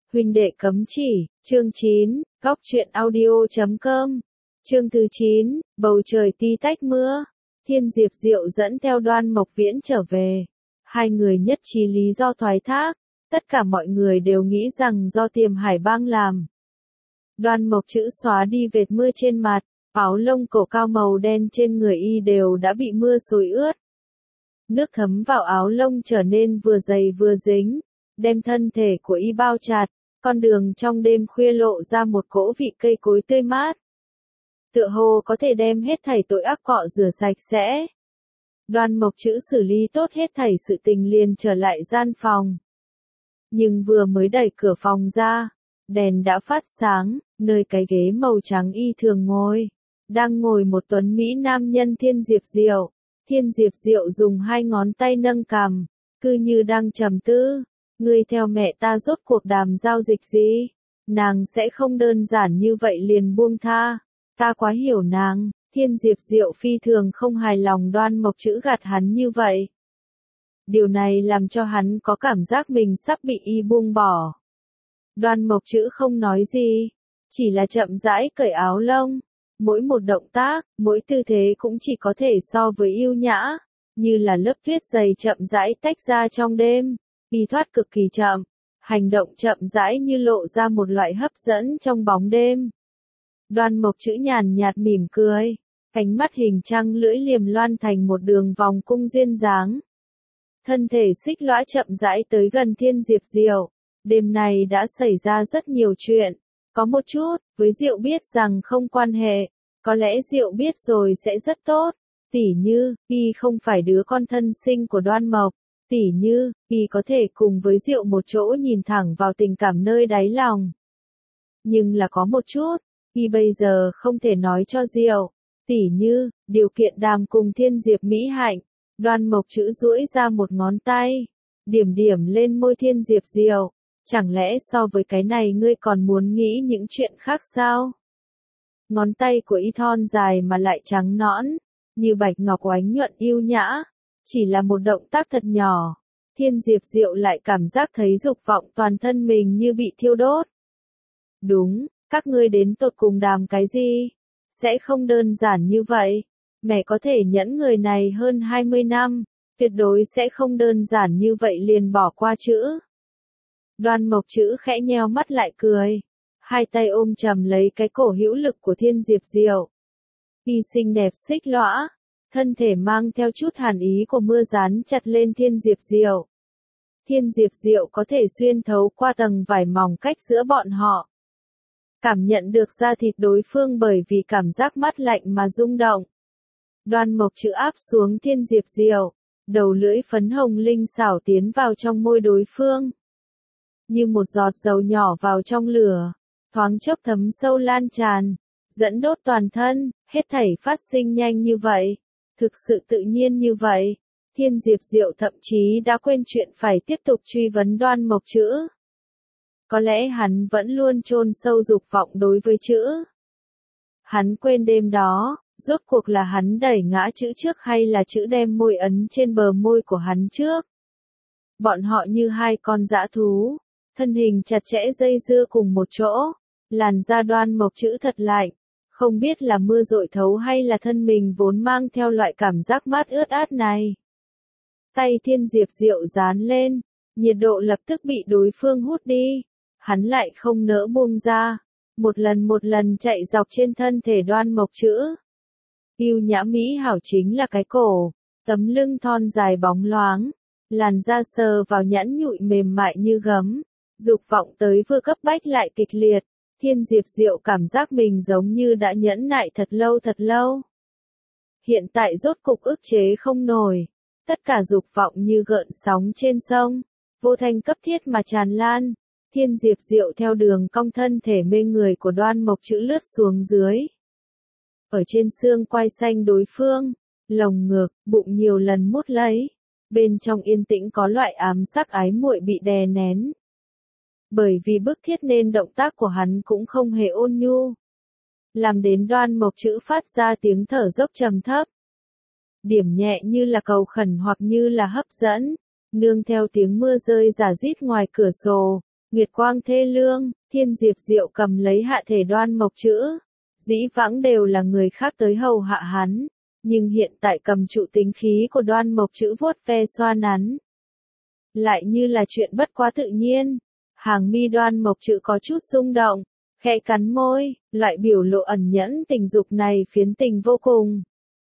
Huynh đệ cấm chỉ, chương 9, góc truyện audio.com. Chương thứ 9, bầu trời tí tách mưa. Thiên Diệp Diệu dẫn theo Đoan Mộc Viễn trở về. Hai người nhất trí lý do thoái thác. Tất cả mọi người đều nghĩ rằng do Tiềm Hải Bang làm. Đoan Mộc chữ xóa đi vệt mưa trên mặt, áo lông cổ cao màu đen trên người y đều đã bị mưa xối ướt. Nước thấm vào áo lông trở nên vừa dày vừa dính, đem thân thể của y bao chặt. Con đường trong đêm khuya lộ ra một cỗ vị cây cối tươi mát. Tựa hồ có thể đem hết thảy tội ác cọ rửa sạch sẽ. Đoan Mộc chữ xử lý tốt hết thảy sự tình liền trở lại gian phòng. Nhưng vừa mới đẩy cửa phòng ra, đèn đã phát sáng, nơi cái ghế màu trắng y thường ngồi. Đang ngồi một tuấn Mỹ nam nhân Thiên Diệp Diệu. Thiên Diệp Diệu dùng hai ngón tay nâng cằm, cứ như đang trầm tư. Ngươi theo mẹ ta rốt cuộc đàm giao dịch gì? Nàng sẽ không đơn giản như vậy liền buông tha. Ta quá hiểu nàng. Thiên Diệp Diệu phi thường không hài lòng Đoan Mộc chữ gạt hắn như vậy. Điều này làm cho hắn có cảm giác mình sắp bị y buông bỏ. Đoan Mộc chữ không nói gì, chỉ là chậm rãi cởi áo lông. Mỗi một động tác, mỗi tư thế cũng chỉ có thể so với yêu nhã, như là lớp tuyết dày chậm rãi tách ra trong đêm. Y thoát cực kỳ chậm, hành động chậm rãi như lộ ra một loại hấp dẫn trong bóng đêm. Đoan Mộc chữ nhàn nhạt mỉm cười, ánh mắt hình trăng lưỡi liềm loan thành một đường vòng cung duyên dáng. Thân thể xích lõa chậm rãi tới gần Thiên Diệp Diệu. Đêm này đã xảy ra rất nhiều chuyện. Có một chút, với Diệu biết rằng không quan hệ. Có lẽ Diệu biết rồi sẽ rất tốt. Tỉ như, y không phải đứa con thân sinh của Đoan Mộc. Tỉ như, y có thể cùng với Diệu một chỗ nhìn thẳng vào tình cảm nơi đáy lòng. Nhưng là có một chút, y bây giờ không thể nói cho Diệu. Tỉ như, điều kiện đàm cùng Thiên Diệp Mỹ Hạnh. Đoan Mộc chữ duỗi ra một ngón tay, điểm điểm lên môi Thiên Diệp Diệu. Chẳng lẽ so với cái này ngươi còn muốn nghĩ những chuyện khác sao? Ngón tay của y thon dài mà lại trắng nõn, như bạch ngọc oánh nhuận yêu nhã. Chỉ là một động tác thật nhỏ, Thiên Diệp Diệu lại cảm giác thấy dục vọng toàn thân mình như bị thiêu đốt. Đúng, các ngươi đến tột cùng đàm cái gì? Sẽ không đơn giản như vậy. Mẹ có thể nhẫn người này hơn 20 năm, tuyệt đối sẽ không đơn giản như vậy liền bỏ qua chữ. Đoan Mộc chữ khẽ nheo mắt lại cười, hai tay ôm chầm lấy cái cổ hữu lực của Thiên Diệp Diệu. Y xinh đẹp xích lõa, thân thể mang theo chút hàn ý của mưa dán chặt lên Thiên Diệp Diệu. Thiên Diệp Diệu có thể xuyên thấu qua tầng vải mỏng cách giữa bọn họ. Cảm nhận được da thịt đối phương bởi vì cảm giác mát lạnh mà rung động. Đoan Mộc chữ áp xuống Thiên Diệp Diệu, đầu lưỡi phấn hồng linh xảo tiến vào trong môi đối phương. Như một giọt dầu nhỏ vào trong lửa, thoáng chốc thấm sâu lan tràn, dẫn đốt toàn thân, hết thảy phát sinh nhanh như vậy, thực sự tự nhiên như vậy. Thiên Diệp Diệu thậm chí đã quên chuyện phải tiếp tục truy vấn Đoan Mộc chữ. Có lẽ hắn vẫn luôn chôn sâu dục vọng đối với chữ. Hắn quên đêm đó, rốt cuộc là hắn đẩy ngã chữ trước hay là chữ đem môi ấn trên bờ môi của hắn trước. Bọn họ như hai con dã thú, thân hình chặt chẽ dây dưa cùng một chỗ, làn da Đoan Mộc chữ thật lạnh, không biết là mưa dội thấu hay là thân mình vốn mang theo loại cảm giác mát ướt át này. Tay Thiên Diệp Diệu dán lên, nhiệt độ lập tức bị đối phương hút đi, hắn lại không nỡ buông ra, một lần chạy dọc trên thân thể Đoan Mộc chữ. Yêu nhã mỹ hảo chính là cái cổ, tấm lưng thon dài bóng loáng, làn da sờ vào nhẵn nhụi mềm mại như gấm, dục vọng tới vừa cấp bách lại kịch liệt. Thiên Diệp Diệu cảm giác mình giống như đã nhẫn nại thật lâu. Hiện tại rốt cục ức chế không nổi, tất cả dục vọng như gợn sóng trên sông, vô thanh cấp thiết mà tràn lan. Thiên Diệp Diệu theo đường cong thân thể mê người của Đoan Mộc chữ lướt xuống dưới. Ở trên xương quai xanh đối phương, lồng ngực, bụng nhiều lần mút lấy. Bên trong yên tĩnh có loại ám sắc ái muội bị đè nén. Bởi vì bức thiết nên động tác của hắn cũng không hề ôn nhu. Làm đến Đoan Mộc chữ phát ra tiếng thở dốc trầm thấp. Điểm nhẹ như là cầu khẩn hoặc như là hấp dẫn, nương theo tiếng mưa rơi rả rít ngoài cửa sổ. Nguyệt quang thê lương, Thiên Diệp Diệu cầm lấy hạ thể Đoan Mộc Chữ. Dĩ vãng đều là người khác tới hầu hạ hắn, nhưng hiện tại cầm trụ tính khí của Đoan Mộc Chữ vuốt ve xoa nắn. Lại như là chuyện bất quá tự nhiên. Hàng mi Đoan Mộc Chữ có chút rung động, khẽ cắn môi, loại biểu lộ ẩn nhẫn tình dục này phiến tình vô cùng.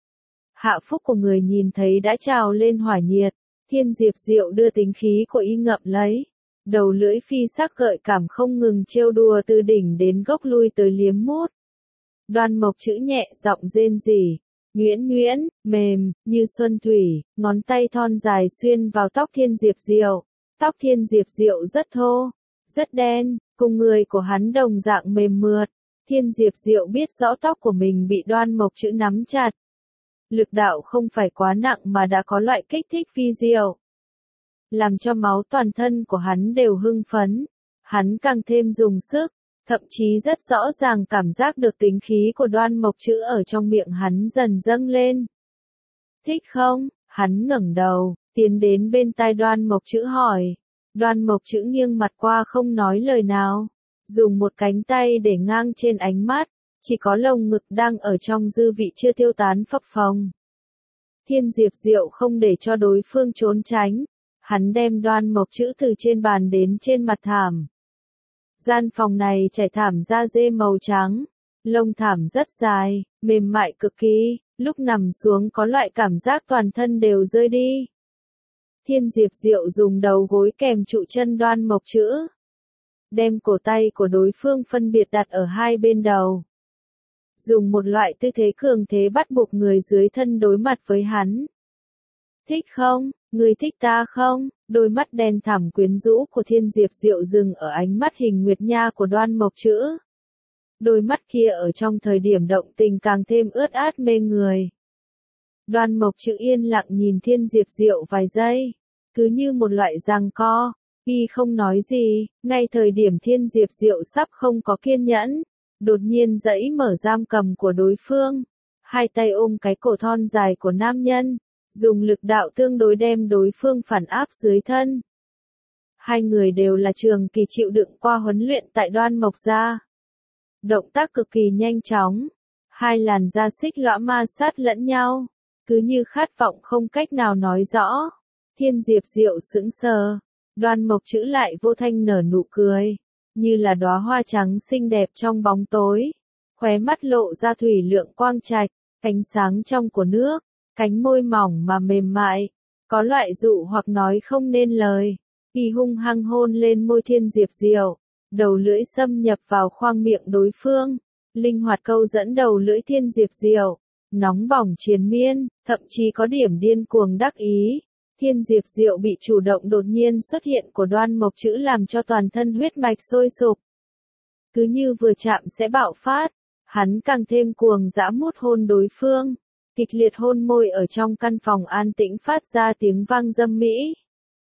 Hạ phúc của người nhìn thấy đã trào lên hỏa nhiệt, Thiên Diệp Diệu đưa tính khí của y ngậm lấy. Đầu lưỡi phi sắc gợi cảm không ngừng trêu đùa từ đỉnh đến gốc lui tới liếm mút. Đoan Mộc Chữ nhẹ giọng rên rỉ, nhuyễn nhuyễn, mềm, như xuân thủy, ngón tay thon dài xuyên vào tóc Thiên Diệp Diệu. Tóc Thiên Diệp Diệu rất thô, rất đen, cùng người của hắn đồng dạng mềm mượt. Thiên Diệp Diệu biết rõ tóc của mình bị Đoan Mộc Chữ nắm chặt. Lực đạo không phải quá nặng mà đã có loại kích thích phi diệu, làm cho máu toàn thân của hắn đều hưng phấn. Hắn càng thêm dùng sức, thậm chí rất rõ ràng cảm giác được tính khí của Đoan Mộc Chữ ở trong miệng hắn dần dâng lên. Thích không? Hắn ngẩng đầu, tiến đến bên tai Đoan Mộc Chữ hỏi. Đoan Mộc Chữ nghiêng mặt qua không nói lời nào, dùng một cánh tay để ngang trên ánh mắt, chỉ có lồng ngực đang ở trong dư vị chưa tiêu tán phập phồng. Thiên Diệp Diệu không để cho đối phương trốn tránh, hắn đem Đoan Mộc Chữ từ trên bàn đến trên mặt thảm. Gian phòng này trải thảm da dê màu trắng, lông thảm rất dài, mềm mại cực kỳ, lúc nằm xuống có loại cảm giác toàn thân đều rơi đi. Thiên Diệp Diệu dùng đầu gối kèm trụ chân Đoan Mộc Chữ, đem cổ tay của đối phương phân biệt đặt ở hai bên đầu. Dùng một loại tư thế cường thế bắt buộc người dưới thân đối mặt với hắn. Thích không? Người thích ta không? Đôi mắt đen thẳm quyến rũ của Thiên Diệp Diệu dừng ở ánh mắt hình nguyệt nha của Đoan Mộc Chữ. Đôi mắt kia ở trong thời điểm động tình càng thêm ướt át mê người. Đoan Mộc Chữ yên lặng nhìn Thiên Diệp Diệu vài giây, cứ như một loại giằng co, y không nói gì, ngay thời điểm Thiên Diệp Diệu sắp không có kiên nhẫn, đột nhiên giãy mở giam cầm của đối phương, hai tay ôm cái cổ thon dài của nam nhân, dùng lực đạo tương đối đem đối phương phản áp dưới thân. Hai người đều là trường kỳ chịu đựng qua huấn luyện tại Đoan Mộc gia. Động tác cực kỳ nhanh chóng, hai làn da xích lõa ma sát lẫn nhau, cứ như khát vọng không cách nào nói rõ. Thiên Diệp Diệu sững sờ, Đoan Mộc Chữ lại vô thanh nở nụ cười, như là đóa hoa trắng xinh đẹp trong bóng tối, khóe mắt lộ ra thủy lượng quang trạch, ánh sáng trong của nước, cánh môi mỏng mà mềm mại, có loại dụ hoặc nói không nên lời. Y hung hăng hôn lên môi Thiên Diệp Diệu, đầu lưỡi xâm nhập vào khoang miệng đối phương, linh hoạt câu dẫn đầu lưỡi Thiên Diệp Diệu, nóng bỏng triền miên, thậm chí có điểm điên cuồng đắc ý. Thiên Diệp Diệu bị chủ động đột nhiên xuất hiện của Đoan Mộc Chữ làm cho toàn thân huyết mạch sôi sục. Cứ như vừa chạm sẽ bạo phát, hắn càng thêm cuồng dã mút hôn đối phương, kịch liệt hôn môi ở trong căn phòng an tĩnh phát ra tiếng vang dâm mỹ.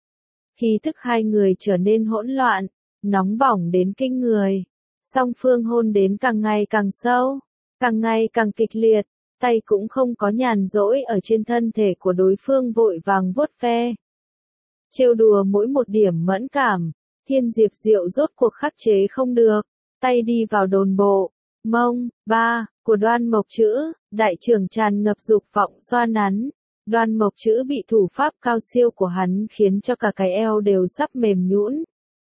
Khí thức hai người trở nên hỗn loạn, nóng bỏng đến kinh người. Song phương hôn đến càng ngày càng sâu, càng ngày càng kịch liệt, tay cũng không có nhàn rỗi ở trên thân thể của đối phương vội vàng vuốt ve. Trêu đùa mỗi một điểm mẫn cảm, Thiên Diệp Diệu rốt cuộc khắc chế không được, tay đi vào đồn bộ, mông, ba, của Đoan Mộc Chữ, đại trưởng tràn ngập dục vọng xoa nắn. Đoan Mộc Chữ bị thủ pháp cao siêu của hắn khiến cho cả cái eo đều sắp mềm nhũn.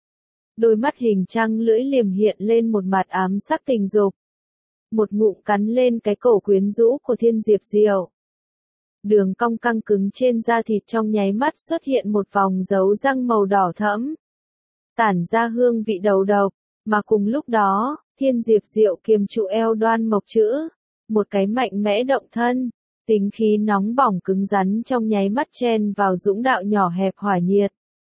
Đôi mắt hình trăng lưỡi liềm hiện lên một mặt ám sắc tình dục. Một ngụm cắn lên cái cổ quyến rũ của Thiên Diệp Diệu. Đường cong căng cứng trên da thịt trong nháy mắt xuất hiện một vòng dấu răng màu đỏ thẫm, tản ra hương vị đầu độc, mà cùng lúc đó, Thiên Diệp Diệu kiềm trụ eo Đoan Mộc Chữ, một cái mạnh mẽ động thân, tính khí nóng bỏng cứng rắn trong nháy mắt chen vào dũng đạo nhỏ hẹp hỏa nhiệt.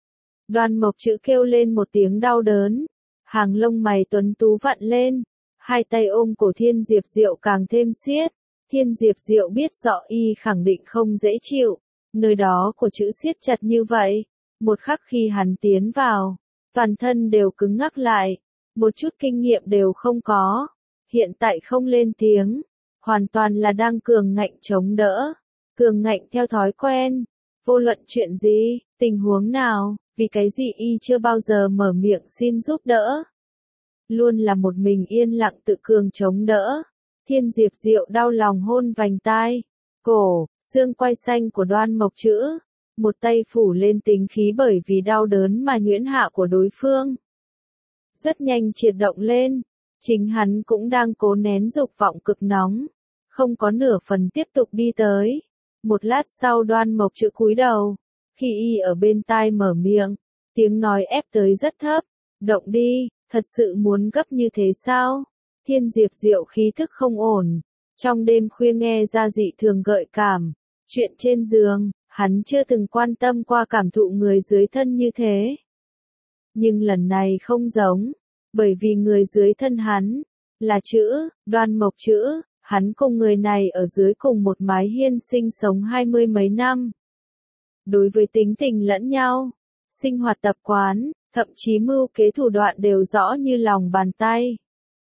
Đoan Mộc Chữ kêu lên một tiếng đau đớn, hàng lông mày tuấn tú vặn lên, hai tay ôm cổ Thiên Diệp Diệu càng thêm siết. Thiên Diệp Diệu biết rõ y khẳng định không dễ chịu, nơi đó của Chữ siết chặt như vậy, một khắc khi hắn tiến vào, toàn thân đều cứng ngắc lại, một chút kinh nghiệm đều không có, hiện tại không lên tiếng, hoàn toàn là đang cường ngạnh chống đỡ, cường ngạnh theo thói quen, vô luận chuyện gì, tình huống nào, Vì cái gì y chưa bao giờ mở miệng xin giúp đỡ. Luôn là một mình yên lặng tự cường chống đỡ. Thiên Diệp Diệu đau lòng hôn vành tai, cổ, xương quai xanh của Đoan Mộc Trữ. Một tay phủ lên tính khí bởi vì đau đớn mà nhuyễn hạ của đối phương. Rất nhanh triệt động lên. Chính hắn cũng đang cố nén dục vọng cực nóng. Không có nửa phần tiếp tục đi tới. Một lát sau Đoan Mộc Trữ cúi đầu. Khi y ở bên tai mở miệng, tiếng nói ép tới rất thấp. Động đi, thật sự muốn gấp như thế sao? Thiên Diệp Diệu khí thức không ổn. Trong đêm khuya nghe ra dị thường gợi cảm. Chuyện trên giường, hắn chưa từng quan tâm qua cảm thụ người dưới thân như thế. Nhưng lần này không giống. Bởi vì người dưới thân hắn, là Trữ, Đoan Mộc Trữ, hắn cùng người này ở dưới cùng một mái hiên sinh sống 20 mấy năm. Đối với tính tình lẫn nhau, sinh hoạt tập quán, thậm chí mưu kế thủ đoạn đều rõ như lòng bàn tay.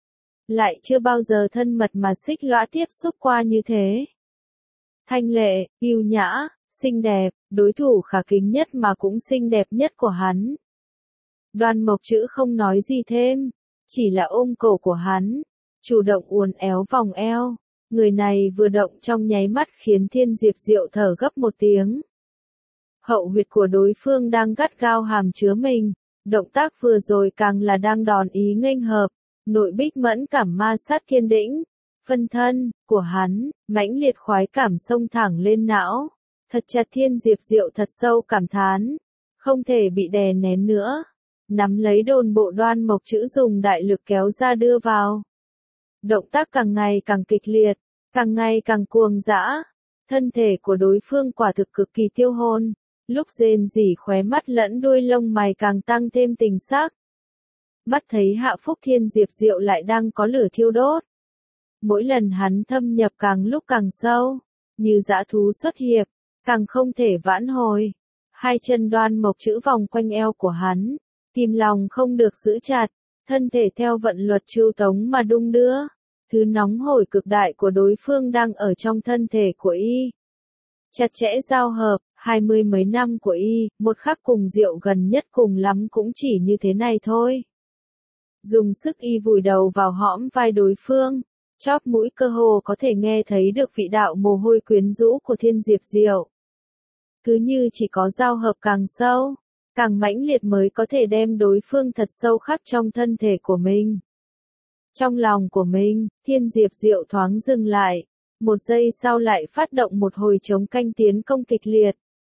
Lại chưa bao giờ thân mật mà xích lõa tiếp xúc qua như thế. Thanh lệ, yêu nhã, xinh đẹp, đối thủ khả kính nhất mà cũng xinh đẹp nhất của hắn. Đoan Mộc Trữ không nói gì thêm, chỉ là ôm cổ của hắn, chủ động uốn éo vòng eo. Người này vừa động trong nháy mắt khiến Thiên Diệp Diệu thở gấp một tiếng. Hậu huyệt của đối phương đang gắt gao hàm chứa mình, động tác vừa rồi càng là đang đòn ý nghênh hợp, nội bích mẫn cảm ma sát kiên đĩnh. Phân thân của hắn, mãnh liệt khoái cảm xông thẳng lên não, thật chặt. Thiên Diệp Diệu thật sâu cảm thán, không thể bị đè nén nữa. Nắm lấy đồn bộ Đoan Mộc Trữ dùng đại lực kéo ra đưa vào. Động tác càng ngày càng kịch liệt, càng ngày càng cuồng dã. Thân thể của đối phương quả thực cực kỳ tiêu hồn, lúc rên rỉ khóe mắt lẫn đuôi lông mày càng tăng thêm tình sắc. Mắt thấy hạ phúc Thiên Diệp Diệu lại đang có lửa thiêu đốt. Mỗi lần hắn thâm nhập càng lúc càng sâu, như dã thú xuất hiệp, càng không thể vãn hồi. Hai chân Đoan Mộc Trữ vòng quanh eo của hắn, kìm lòng không được giữ chặt, thân thể theo vận luật chiêu tống mà đung đưa. Thứ nóng hổi cực đại của đối phương đang ở trong thân thể của y. Chặt chẽ giao hợp, 20 mấy năm của y, một khắc cùng Diệu gần nhất cùng lắm cũng chỉ như thế này thôi. Dùng sức y vùi đầu vào hõm vai đối phương, chóp mũi cơ hồ có thể nghe thấy được vị đạo mồ hôi quyến rũ của Thiên Diệp Diệu. Cứ như chỉ có giao hợp càng sâu, càng mãnh liệt mới có thể đem đối phương thật sâu khắc trong thân thể của mình. Trong lòng của mình, Thiên Diệp Diệu thoáng dừng lại, một giây sau lại phát động một hồi chống canh tiến công kịch liệt.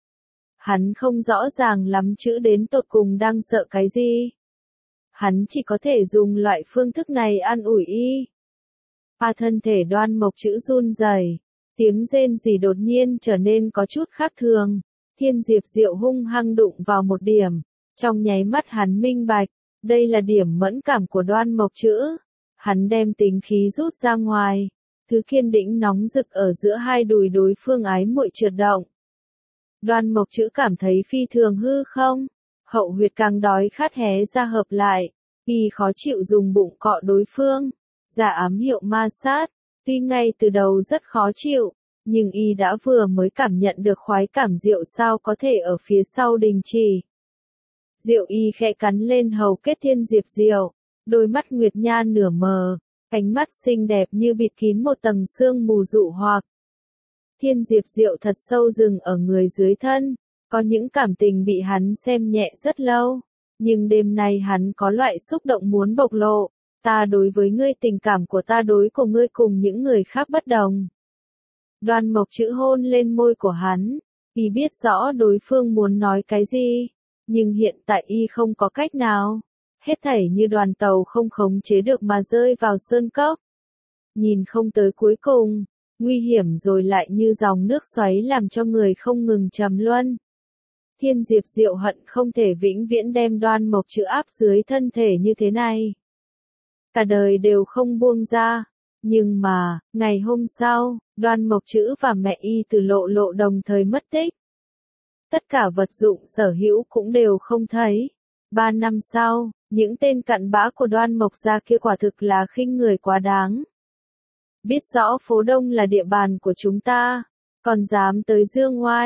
Hắn không rõ ràng lắm Trữ đến tột cùng đang sợ cái gì. Hắn chỉ có thể dùng loại phương thức này an ủi y. Thân thể Đoan Mộc Trữ run rẩy, tiếng rên rỉ đột nhiên trở nên có chút khác thường. Thiên Diệp Diệu hung hăng đụng vào một điểm, trong nháy mắt hắn minh bạch, đây là điểm mẫn cảm của Đoan Mộc Trữ. Hắn đem tính khí rút ra ngoài, thứ kiên định nóng rực ở giữa hai đùi đối phương ái muội trượt động. Đoan Mộc Trữ cảm thấy phi thường hư không, hậu huyệt càng đói khát hé ra hợp lại, y khó chịu dùng bụng cọ đối phương, giả ám hiệu ma sát, tuy ngay từ đầu rất khó chịu, nhưng y đã vừa mới cảm nhận được khoái cảm Diệu sao có thể ở phía sau đình chỉ. Diệu y khẽ cắn lên hầu kết Thiên Diệp Diệu, đôi mắt nguyệt nha nửa mờ, ánh mắt xinh đẹp như bịt kín một tầng sương mù dụ hoặc. Thiên Diệp Diệu thật sâu dừng ở người dưới thân, có những cảm tình bị hắn xem nhẹ rất lâu, nhưng đêm nay hắn có loại xúc động muốn bộc lộ, ta đối với ngươi tình cảm của ta đối của ngươi cùng những người khác bất đồng. Đoan Mộc Trữ hôn lên môi của hắn, y biết rõ đối phương muốn nói cái gì, nhưng hiện tại y không có cách nào. Hết thảy như đoàn tàu không khống chế được mà rơi vào sơn cốc. Nhìn không tới cuối cùng, nguy hiểm rồi lại như dòng nước xoáy làm cho người không ngừng trầm luân. Thiên Diệp Diệu hận không thể vĩnh viễn đem Đoan Mộc Trữ áp dưới thân thể như thế này. Cả đời đều không buông ra. Nhưng mà, ngày hôm sau, Đoan Mộc Trữ và mẹ y Từ Lộ Lộ đồng thời mất tích. Tất cả vật dụng sở hữu cũng đều không thấy. 3 năm sau, những tên cặn bã của Đoan Mộc gia kia quả thực là khinh người quá đáng. Biết rõ phố Đông là địa bàn của chúng ta, còn dám tới dương oai,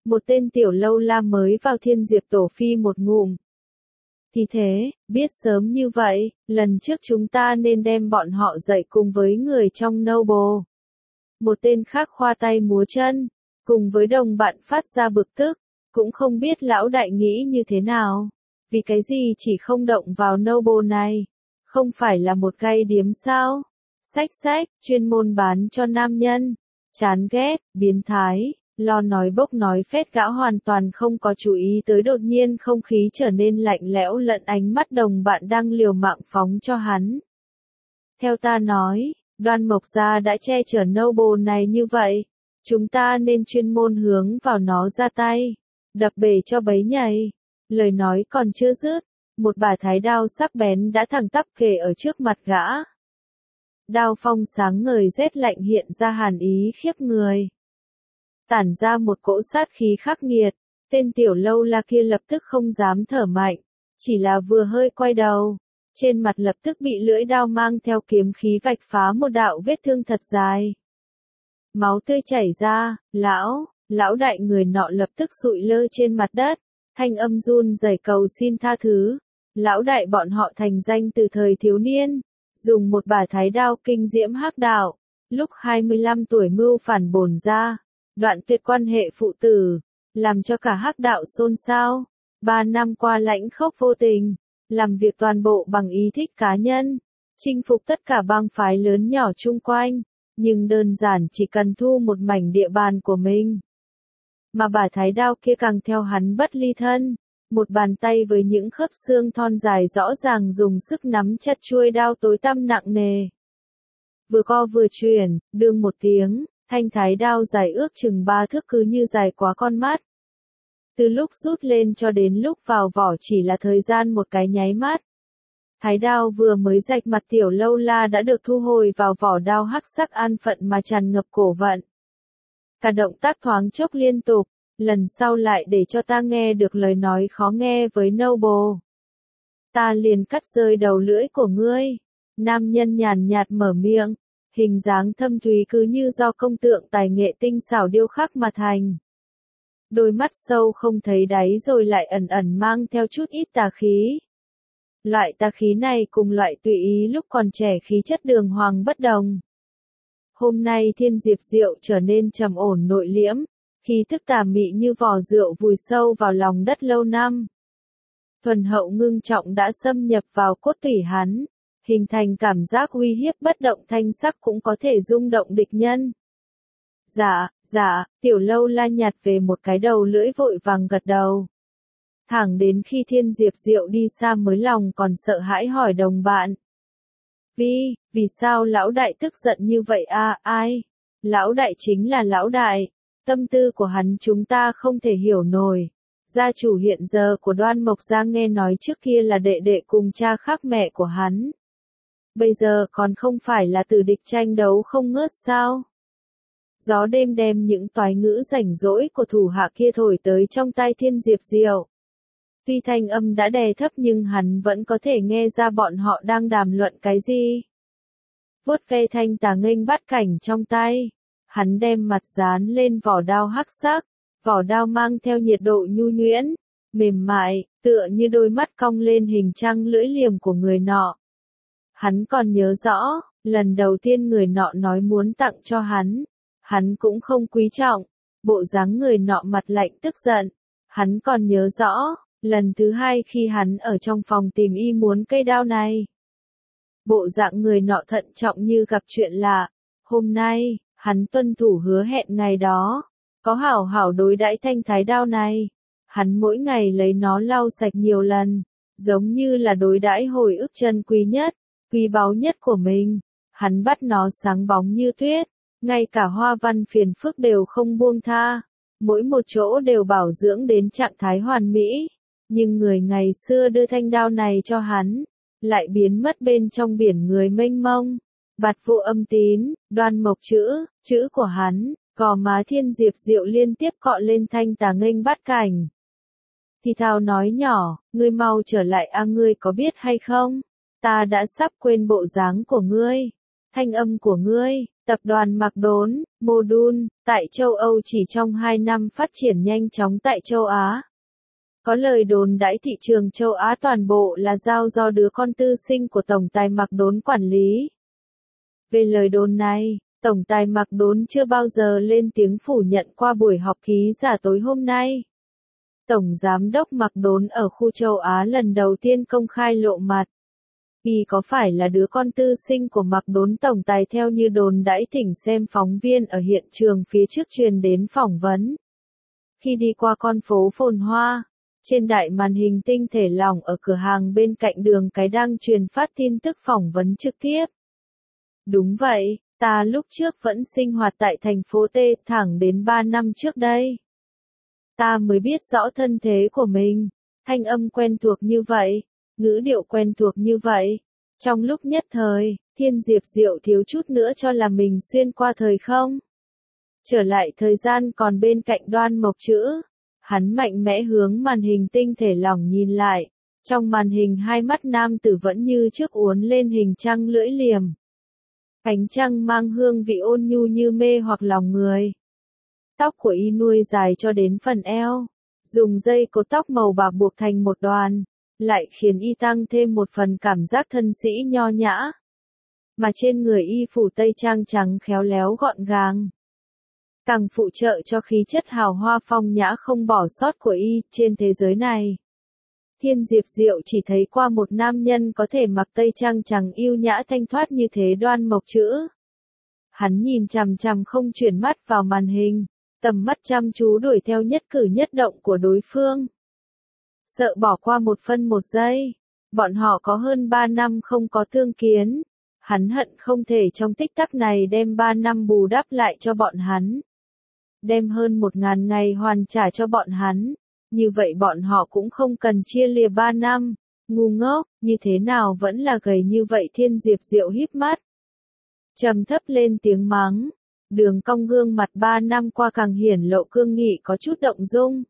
Một tên tiểu lâu la mới vào Thiên Diệp Tổ phi một ngụm. Thì thế, biết sớm như vậy, lần trước chúng ta nên đem bọn họ dậy cùng với người trong Noble. Một tên khác khoa tay múa chân, cùng với đồng bạn phát ra bực tức, cũng không biết lão đại nghĩ như thế nào. Vì cái gì chỉ không động vào Noble này? Không phải là một gai điếm sao? Xách xách, chuyên môn bán cho nam nhân. Chán ghét, biến thái, lo nói bốc nói phét gã hoàn toàn không có chú ý tới đột nhiên không khí trở nên lạnh lẽo lẫn ánh mắt đồng bạn đang liều mạng phóng cho hắn. Theo ta nói, Đoan Mộc Gia đã che chở Noble này như vậy. Chúng ta nên chuyên môn hướng vào nó ra tay. Đập bể cho bấy nhầy. Lời nói còn chưa dứt. Một bà thái đao sắc bén đã thẳng tắp kề ở trước mặt gã. Đao phong sáng ngời rét lạnh hiện ra hàn ý khiếp người. Tản ra một cỗ sát khí khắc nghiệt. Tên tiểu lâu la kia lập tức không dám thở mạnh. Chỉ là vừa hơi quay đầu. Trên mặt lập tức bị lưỡi đao mang theo kiếm khí vạch phá một đạo vết thương thật dài. Máu tươi chảy ra, lão đại người nọ lập tức sụi lơ trên mặt đất, thanh âm run rẩy cầu xin tha thứ. Lão đại bọn họ thành danh từ thời thiếu niên, dùng một bả thái đao kinh diễm hắc đạo, lúc 25 tuổi mưu phản bổn ra, đoạn tuyệt quan hệ phụ tử, làm cho cả hắc đạo xôn xao. 3 năm qua lãnh khốc vô tình, làm việc toàn bộ bằng ý thích cá nhân, chinh phục tất cả bang phái lớn nhỏ chung quanh, nhưng đơn giản chỉ cần thu một mảnh địa bàn của mình. Mà bả thái đao kia càng theo hắn bất ly thân, một bàn tay với những khớp xương thon dài rõ ràng dùng sức nắm chặt chuôi đao tối tăm nặng nề. Vừa co vừa chuyển, đương một tiếng, thanh thái đao dài ước chừng 3 thước cứ như dài quá con mắt. Từ lúc rút lên cho đến lúc vào vỏ chỉ là thời gian một cái nháy mắt. Thái đao vừa mới rạch mặt tiểu lâu la đã được thu hồi vào vỏ đao hắc sắc an phận mà tràn ngập cổ vận. Cả động tác thoáng chốc liên tục, lần sau lại để cho ta nghe được lời nói khó nghe với Noble. Ta liền cắt rơi đầu lưỡi của ngươi. Nam nhân nhàn nhạt mở miệng, hình dáng thâm thúy cứ như do công tượng tài nghệ tinh xảo điêu khắc mà thành. Đôi mắt sâu không thấy đáy rồi lại ẩn ẩn mang theo chút ít tà khí. Loại tà khí này cùng loại tùy ý lúc còn trẻ khí chất đường hoàng bất đồng. Hôm nay Thiên Diệp Diệu trở nên trầm ổn nội liễm, khí tức tà mị như vỏ rượu vùi sâu vào lòng đất lâu năm. Thuần hậu ngưng trọng đã xâm nhập vào cốt tủy hắn, hình thành cảm giác uy hiếp bất động thanh sắc cũng có thể rung động địch nhân. Dạ, tiểu lâu la nhặt về một cái đầu lưỡi vội vàng gật đầu. Thẳng đến khi Thiên Diệp Diệu đi xa mới lòng còn sợ hãi hỏi đồng bạn. Vì sao lão đại tức giận như vậy à, ai? Lão đại chính là lão đại, tâm tư của hắn chúng ta không thể hiểu nổi. Gia chủ hiện giờ của Đoan Mộc Gia nghe nói trước kia là đệ đệ cùng cha khác mẹ của hắn. Bây giờ còn không phải là tử địch tranh đấu không ngớt sao? Gió đêm đem những toái ngữ rảnh rỗi của thủ hạ kia thổi tới trong tai Thiên Diệp Diệu. Tuy thanh âm đã đè thấp nhưng hắn vẫn có thể nghe ra bọn họ đang đàm luận cái gì. Vuốt ve thanh tà nghênh bát cảnh trong tay, hắn đem mặt dán lên vỏ đao hắc sắc, vỏ đao mang theo nhiệt độ nhu nhuyễn, mềm mại, tựa như đôi mắt cong lên hình trăng lưỡi liềm của người nọ. Hắn còn nhớ rõ, lần đầu tiên người nọ nói muốn tặng cho hắn cũng không quý trọng, bộ dáng người nọ mặt lạnh tức giận. Hắn còn nhớ rõ, lần thứ hai khi hắn ở trong phòng tìm y muốn cây đao này. Bộ dạng người nọ thận trọng như gặp chuyện lạ. Hôm nay, hắn tuân thủ hứa hẹn ngày đó, có hảo hảo đối đãi thanh thái đao này. Hắn mỗi ngày lấy nó lau sạch nhiều lần, giống như là đối đãi hồi ức chân quý nhất, quý báu nhất của mình. Hắn bắt nó sáng bóng như tuyết, ngay cả hoa văn phiền phức đều không buông tha, mỗi một chỗ đều bảo dưỡng đến trạng thái hoàn mỹ. Nhưng người ngày xưa đưa thanh đao này cho hắn, lại biến mất bên trong biển người mênh mông. Bạt Vụ Âm Tín, Đoan Mộc chữ của hắn, gò má Thiên Diệp Diệu liên tiếp cọ lên thanh tà nghênh bát cảnh. Thì thào nói nhỏ, ngươi mau trở lại a, ngươi có biết hay không? Ta đã sắp quên bộ dáng của ngươi, thanh âm của ngươi. Tập đoàn Mạc Đốn, Module, tại châu Âu chỉ trong 2 năm phát triển nhanh chóng tại châu Á. Có lời đồn đãi thị trường châu Á toàn bộ là giao do đứa con tư sinh của Tổng tài McDonald quản lý. Về lời đồn này, Tổng tài McDonald chưa bao giờ lên tiếng phủ nhận qua buổi họp ký giả tối hôm nay. Tổng giám đốc McDonald ở khu châu Á lần đầu tiên công khai lộ mặt. Y có phải là đứa con tư sinh của McDonald tổng tài theo như đồn đãi, thỉnh xem phóng viên ở hiện trường phía trước truyền đến phỏng vấn. Khi đi qua con phố phồn hoa, trên đại màn hình tinh thể lỏng ở cửa hàng bên cạnh đường cái đang truyền phát tin tức phỏng vấn trực tiếp. Đúng vậy, ta lúc trước vẫn sinh hoạt tại thành phố T thẳng đến 3 năm trước đây. Ta mới biết rõ thân thế của mình, thanh âm quen thuộc như vậy, ngữ điệu quen thuộc như vậy. Trong lúc nhất thời, Thiên Diệp Diệu thiếu chút nữa cho là mình xuyên qua thời không. Trở lại thời gian còn bên cạnh Đoan Mộc Chữ, hắn mạnh mẽ hướng màn hình tinh thể lỏng nhìn lại. Trong màn hình hai mắt nam tử vẫn như trước uốn lên hình trăng lưỡi liềm. Cánh trăng mang hương vị ôn nhu như mê hoặc lòng người. Tóc của y nuôi dài cho đến phần eo, dùng dây cột tóc màu bạc buộc thành một đoàn, lại khiến y tăng thêm một phần cảm giác thân sĩ nho nhã. Mà trên người y phủ tây trang trắng khéo léo gọn gàng, càng phụ trợ cho khí chất hào hoa phong nhã không bỏ sót của y trên thế giới này. Thiên Diệp Diệu chỉ thấy qua một nam nhân có thể mặc tây trang trắng yêu nhã thanh thoát như thế, Đoan Mộc Chữ. Hắn nhìn chằm chằm không chuyển mắt vào màn hình, tầm mắt chăm chú đuổi theo nhất cử nhất động của đối phương. Sợ bỏ qua một phân một giây, bọn họ có hơn 3 năm không có tương kiến. Hắn hận không thể trong tích tắc này đem 3 năm bù đắp lại cho bọn hắn. Đem hơn 1000 ngày hoàn trả cho bọn hắn. Như vậy bọn họ cũng không cần chia lìa 3 năm. Ngu ngốc, như thế nào vẫn là gầy như vậy. Thiên Diệp Diệu híp mắt, trầm thấp lên tiếng mắng. Đường cong gương mặt 3 năm qua càng hiển lộ cương nghị có chút động dung.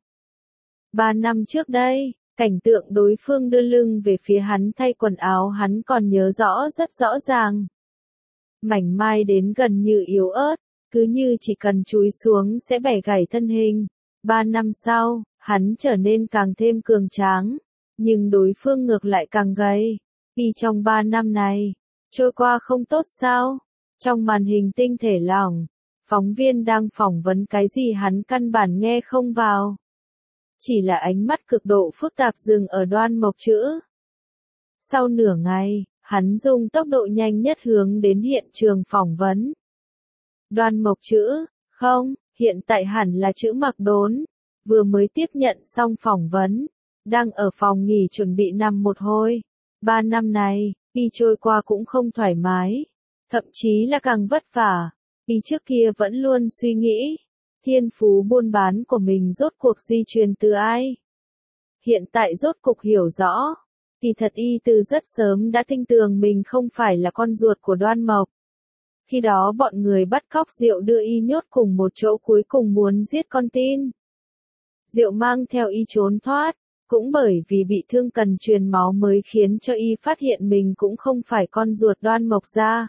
3 năm trước đây, cảnh tượng đối phương đưa lưng về phía hắn thay quần áo hắn còn nhớ rõ rất rõ ràng. Mảnh mai đến gần như yếu ớt, cứ như chỉ cần chúi xuống sẽ bẻ gãy thân hình. 3 năm sau, hắn trở nên càng thêm cường tráng, nhưng đối phương ngược lại càng gầy. Vì trong 3 năm này, trôi qua không tốt sao? Trong màn hình tinh thể lỏng, phóng viên đang phỏng vấn cái gì hắn căn bản nghe không vào. Chỉ là ánh mắt cực độ phức tạp dừng ở Đoan Mộc Chữ. Sau nửa ngày, hắn dùng tốc độ nhanh nhất hướng đến hiện trường phỏng vấn. Đoan Mộc Chữ, không, hiện tại hẳn là Chữ McDonald, vừa mới tiếp nhận xong phỏng vấn, đang ở phòng nghỉ chuẩn bị nằm một hồi. 3 năm này, y trôi qua cũng không thoải mái, thậm chí là càng vất vả. Y trước kia vẫn luôn suy nghĩ, thiên phú buôn bán của mình rốt cuộc di truyền từ ai. Hiện tại rốt cục hiểu rõ, kỳ thật y từ rất sớm đã tin tưởng mình không phải là con ruột của Đoan Mộc. Khi đó bọn người bắt cóc Diệu đưa y nhốt cùng một chỗ, cuối cùng muốn giết con tin. Diệu mang theo y trốn thoát, cũng bởi vì bị thương cần truyền máu mới khiến cho y phát hiện mình cũng không phải con ruột Đoan Mộc gia.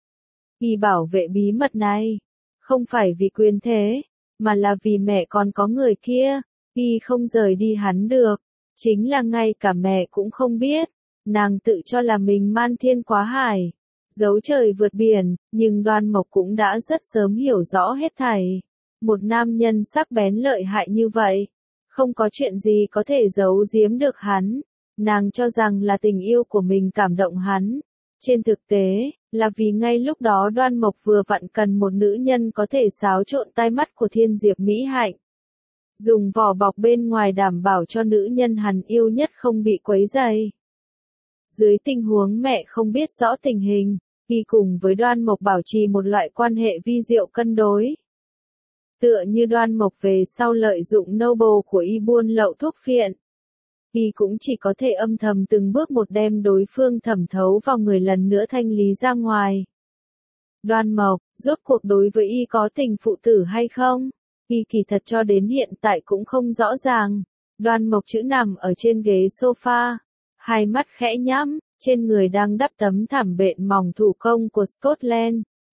Y bảo vệ bí mật này, không phải vì quyền thế, mà là vì mẹ còn có người kia, y không rời đi hắn được, chính là ngay cả mẹ cũng không biết, nàng tự cho là mình man thiên quá hải, giấu trời vượt biển, nhưng Đoan Mộc cũng đã rất sớm hiểu rõ hết thảy. Một nam nhân sắc bén lợi hại như vậy, không có chuyện gì có thể giấu giếm được hắn, nàng cho rằng là tình yêu của mình cảm động hắn. Trên thực tế, là vì ngay lúc đó Đoan Mộc vừa vặn cần một nữ nhân có thể xáo trộn tai mắt của Thiên Diệp Mỹ Hạnh. Dùng vỏ bọc bên ngoài đảm bảo cho nữ nhân hắn yêu nhất không bị quấy rầy. Dưới tình huống mẹ không biết rõ tình hình, y cùng với Đoan Mộc bảo trì một loại quan hệ vi diệu cân đối. Tựa như Đoan Mộc về sau lợi dụng Noble của y buôn lậu thuốc phiện. Y cũng chỉ có thể âm thầm từng bước một đem đối phương thẩm thấu vào người lần nữa thanh lý ra ngoài. Đoan Mộc, rốt cuộc đối với y có tình phụ tử hay không? Y kỳ thật cho đến hiện tại cũng không rõ ràng. Đoan Mộc Chữ nằm ở trên ghế sofa, hai mắt khẽ nhắm, trên người đang đắp tấm thảm bện mỏng thủ công của Scotland.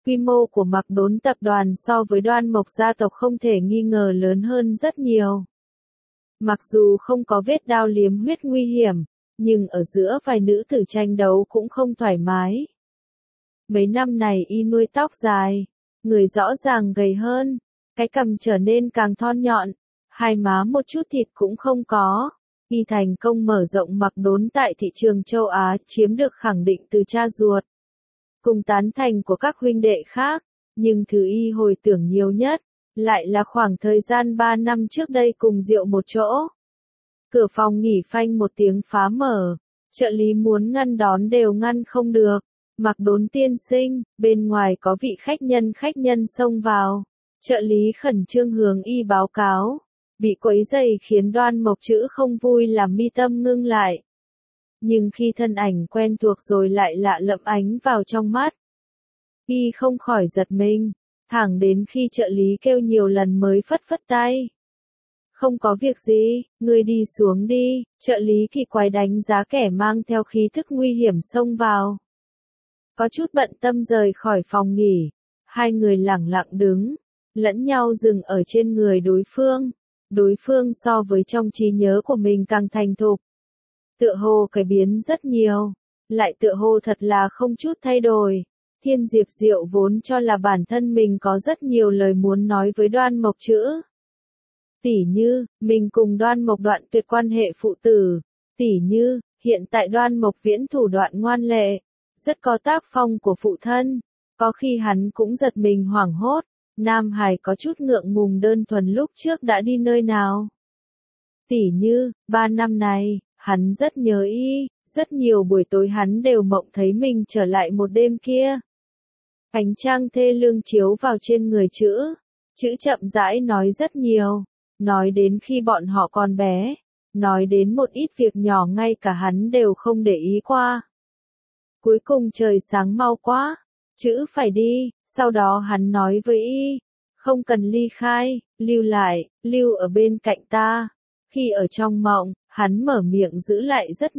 Quy mô của Mạc Đốn tập đoàn so với Đoan Mộc gia tộc không thể nghi ngờ lớn hơn rất nhiều. Mặc dù không có vết đao liếm huyết nguy hiểm, nhưng ở giữa vài nữ tử tranh đấu cũng không thoải mái. Mấy năm này y nuôi tóc dài, người rõ ràng gầy hơn, cái cằm trở nên càng thon nhọn, hai má một chút thịt cũng không có. Y thành công mở rộng Mạc Đốn tại thị trường châu Á, chiếm được khẳng định từ cha ruột, cùng tán thành của các huynh đệ khác, nhưng thứ y hồi tưởng nhiều nhất, lại là khoảng thời gian 3 năm trước đây cùng rượu một chỗ. Cửa phòng nghỉ phanh một tiếng phá mở, trợ lý muốn ngăn đón đều ngăn không được. Mạc Đốn tiên sinh, bên ngoài có vị khách nhân xông vào. Trợ lý khẩn trương hướng y báo cáo. Bị quấy rầy khiến Đoan Mộc Trữ không vui làm mi tâm ngưng lại. Nhưng khi thân ảnh quen thuộc rồi lại lạ lẫm ánh vào trong mắt. Y không khỏi giật mình, thẳng đến khi trợ lý kêu nhiều lần mới phất phất tay. Không có việc gì, ngươi đi xuống đi, trợ lý kỳ quái đánh giá kẻ mang theo khí thức nguy hiểm xông vào. Có chút bận tâm rời khỏi phòng nghỉ, hai người lẳng lặng đứng, lẫn nhau dừng ở trên người đối phương. Đối phương so với trong trí nhớ của mình càng thành thục. Tựa hồ cải biến rất nhiều, lại tựa hồ thật là không chút thay đổi. Thiên Diệp Diệu vốn cho là bản thân mình có rất nhiều lời muốn nói với Đoan Mộc Trữ. Tỉ như, mình cùng Đoan Mộc đoạn tuyệt quan hệ phụ tử. Tỉ như, hiện tại Đoan Mộc Viễn thủ đoạn ngoan lệ, rất có tác phong của phụ thân. Có khi hắn cũng giật mình hoảng hốt. Nam Hải có chút ngượng ngùng đơn thuần lúc trước đã đi nơi nào. Tỉ như, 3 năm này, hắn rất nhớ y, rất nhiều buổi tối hắn đều mộng thấy mình trở lại một đêm kia. Ánh trăng thê lương chiếu vào trên người Trữ chậm rãi nói rất nhiều, nói đến khi bọn họ còn bé, nói đến một ít việc nhỏ ngay cả hắn đều không để ý qua. Cuối cùng trời sáng mau quá, Trữ phải đi, sau đó hắn nói với y, không cần ly khai, lưu lại, lưu ở bên cạnh ta. Khi ở trong mộng, hắn mở miệng giữ lại rất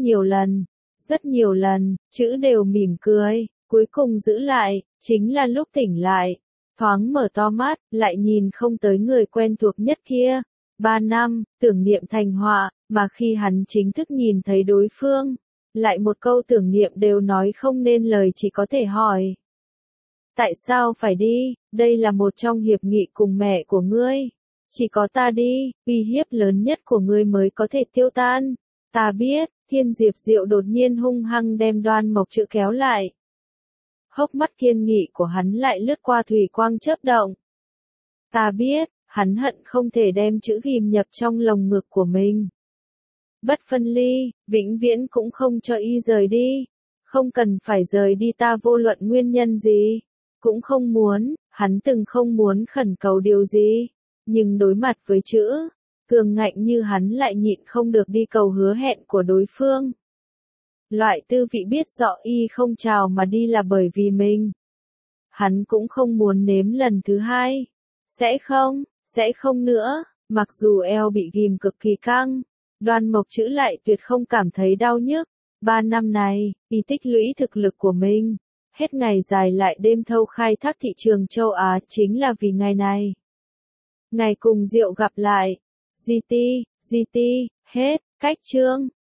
nhiều lần, Trữ đều mỉm cười, cuối cùng giữ lại, chính là lúc tỉnh lại, thoáng mở to mắt, lại nhìn không tới người quen thuộc nhất kia. 3 năm, tưởng niệm thành họa, mà khi hắn chính thức nhìn thấy đối phương, lại một câu tưởng niệm đều nói không nên lời, chỉ có thể hỏi. Tại sao phải đi, đây là một trong hiệp nghị cùng mẹ của ngươi. Chỉ có ta đi, uy hiếp lớn nhất của ngươi mới có thể tiêu tan. Ta biết, Thiên Diệp Diệu đột nhiên hung hăng đem Đoan Mộc Trữ kéo lại. Hốc mắt kiên nghị của hắn lại lướt qua thủy quang chớp động. Ta biết, hắn hận không thể đem Trữ ghim nhập trong lồng ngực của mình. Bất phân ly, vĩnh viễn cũng không cho y rời đi. Không cần phải rời đi, ta vô luận nguyên nhân gì. Cũng không muốn, hắn từng không muốn khẩn cầu điều gì. Nhưng đối mặt với Trữ cường ngạnh như hắn lại nhịn không được đi cầu hứa hẹn của đối phương. Loại tư vị biết rõ y không chào mà đi là bởi vì mình. Hắn cũng không muốn nếm lần thứ hai. Sẽ không nữa, mặc dù eo bị ghim cực kỳ căng. Đoan Mộc Trữ lại tuyệt không cảm thấy đau nhức. 3 năm này, y tích lũy thực lực của mình. Hết ngày dài lại đêm thâu khai thác thị trường châu Á chính là vì ngày này. Ngày cùng Diệu gặp lại. GT, hết, cách chương.